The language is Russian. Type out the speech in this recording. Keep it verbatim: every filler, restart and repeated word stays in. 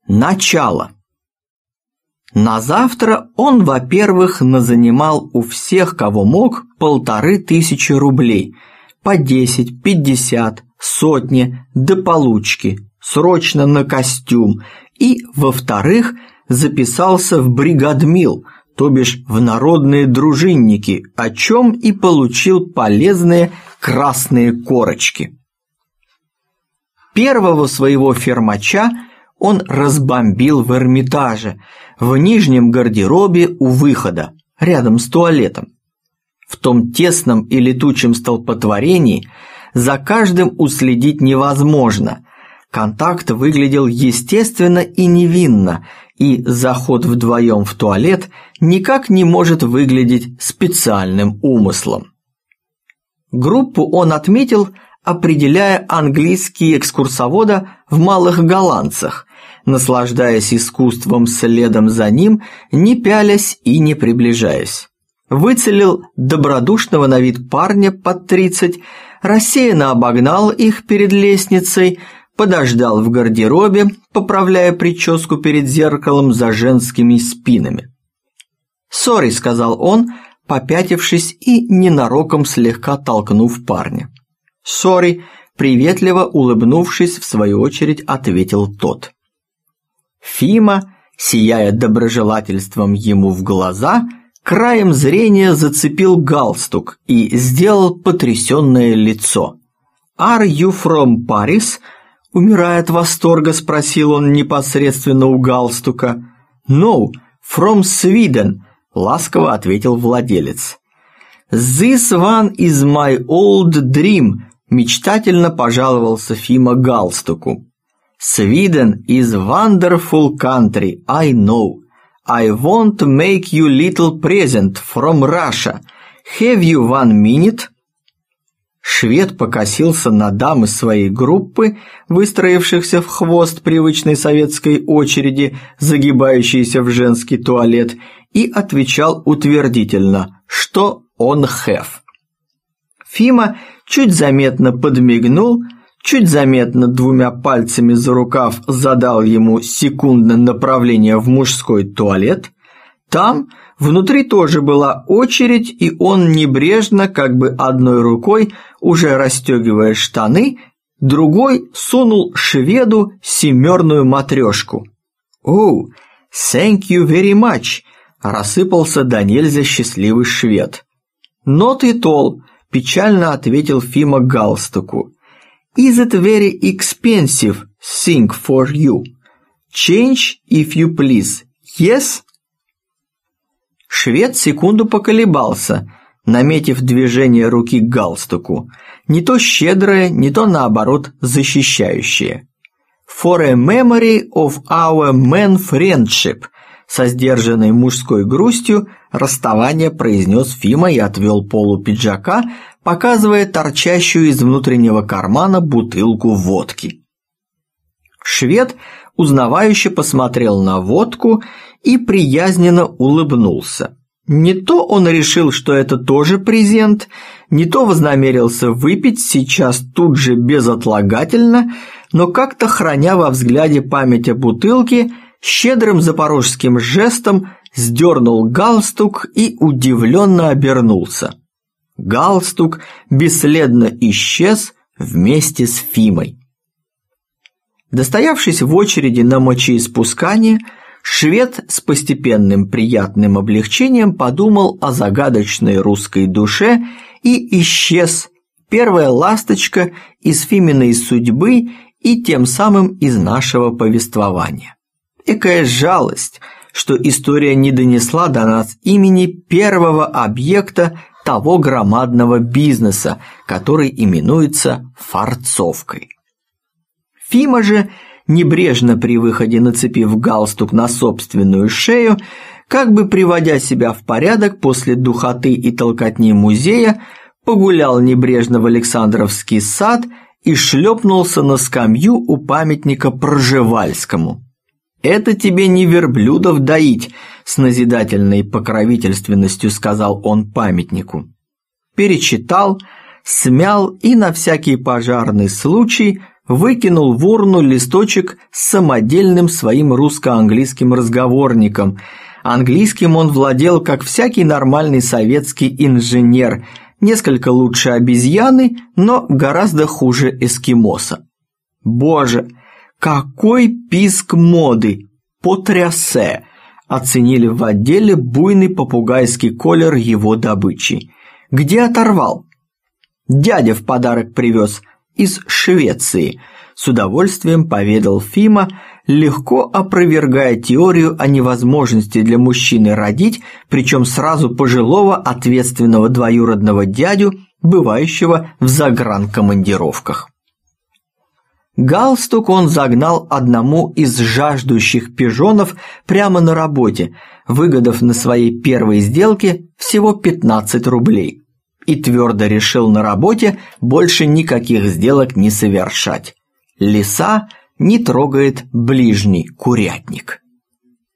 Начало. На завтра он, во-первых, назанимал у всех, кого мог, полторы тысячи рублей, по десять, пятьдесят, сотни, до получки, срочно на костюм, и, во-вторых, записался в бригадмил, то бишь в народные дружинники, о чем и получил полезные красные корочки. Первого своего фермача он разбомбил в Эрмитаже, в нижнем гардеробе у выхода, рядом с туалетом. В том тесном и летучем столпотворении за каждым уследить невозможно. Контакт выглядел естественно и невинно, и заход вдвоем в туалет никак не может выглядеть специальным умыслом. Группу он отметил, определяя английские экскурсовода в малых голландцах, наслаждаясь искусством следом за ним, не пялясь и не приближаясь. Выцелил добродушного на вид парня под тридцать, рассеянно обогнал их перед лестницей, подождал в гардеробе, поправляя прическу перед зеркалом за женскими спинами. «Сори», — сказал он, попятившись и ненароком слегка толкнув парня. «Сори», — приветливо улыбнувшись, в свою очередь ответил тот. Фима, сияя доброжелательством ему в глаза, краем зрения зацепил галстук и сделал потрясенное лицо. «Are you from Paris?» — умирая от восторга, спросил он непосредственно у галстука. «No, from Sweden», — ласково ответил владелец. «This one is my old dream», — мечтательно пожаловался Фима галстуку. «Sweden is wonderful country, I know. I want to make you little present from Russia. Have you one minute?» Швед покосился на дам из своей группы, выстроившихся в хвост привычной советской очереди, загибающейся в женский туалет, и отвечал утвердительно, что он have. Фима чуть заметно подмигнул, чуть заметно двумя пальцами за рукав задал ему секундное направление в мужской туалет. Там внутри тоже была очередь, и он небрежно, как бы одной рукой, уже расстегивая штаны, другой сунул шведу семерную матрешку. «Oh, thank you very much», – рассыпался до нельзя счастливый швед. «Not at all», – печально ответил Фима галстуку. «Is it very expensive thing for you? Change, if you please. Yes?» Швед секунду поколебался, наметив движение руки к галстуку, не то щедрое, не то наоборот защищающее. «For a memory of our man friendship», со сдержанной мужской грустью расставание произнес Фима и отвел полу пиджака, показывая торчащую из внутреннего кармана бутылку водки. Швед узнавающе посмотрел на водку и приязненно улыбнулся. Не то он решил, что это тоже презент, не то вознамерился выпить сейчас тут же безотлагательно, но как-то, храня во взгляде память о бутылке, щедрым запорожским жестом сдернул галстук и удивленно обернулся. Галстук бесследно исчез вместе с Фимой. Достоявшись в очереди на мочеиспускание, швед с постепенным приятным облегчением подумал о загадочной русской душе и исчез, первая ласточка из Фиминой судьбы и тем самым из нашего повествования. Экая жалость, что история не донесла до нас имени первого объекта того громадного бизнеса, который именуется фарцовкой. Фима же, небрежно при выходе нацепив галстук на собственную шею, как бы приводя себя в порядок после духоты и толкотни музея, погулял небрежно в Александровский сад и шлепнулся на скамью у памятника Пржевальскому. «Это тебе не верблюдов доить», – с назидательной покровительственностью сказал он памятнику. Перечитал, смял и на всякий пожарный случай выкинул в урну листочек с самодельным своим русско-английским разговорником. Английским он владел, как всякий нормальный советский инженер, несколько лучше обезьяны, но гораздо хуже эскимоса. Боже, какой писк моды! Потрясе! Оценили в отделе буйный попугайский колер его добычи. Где оторвал? Дядя в подарок привез из Швеции. С удовольствием поведал Фима, легко опровергая теорию о невозможности для мужчины родить, причем сразу пожилого ответственного двоюродного дядю, бывающего в загранкомандировках. Галстук он загнал одному из жаждущих пижонов прямо на работе, выгадав на своей первой сделке всего пятнадцать рублей. И твердо решил на работе больше никаких сделок не совершать. Лиса не трогает ближний курятник.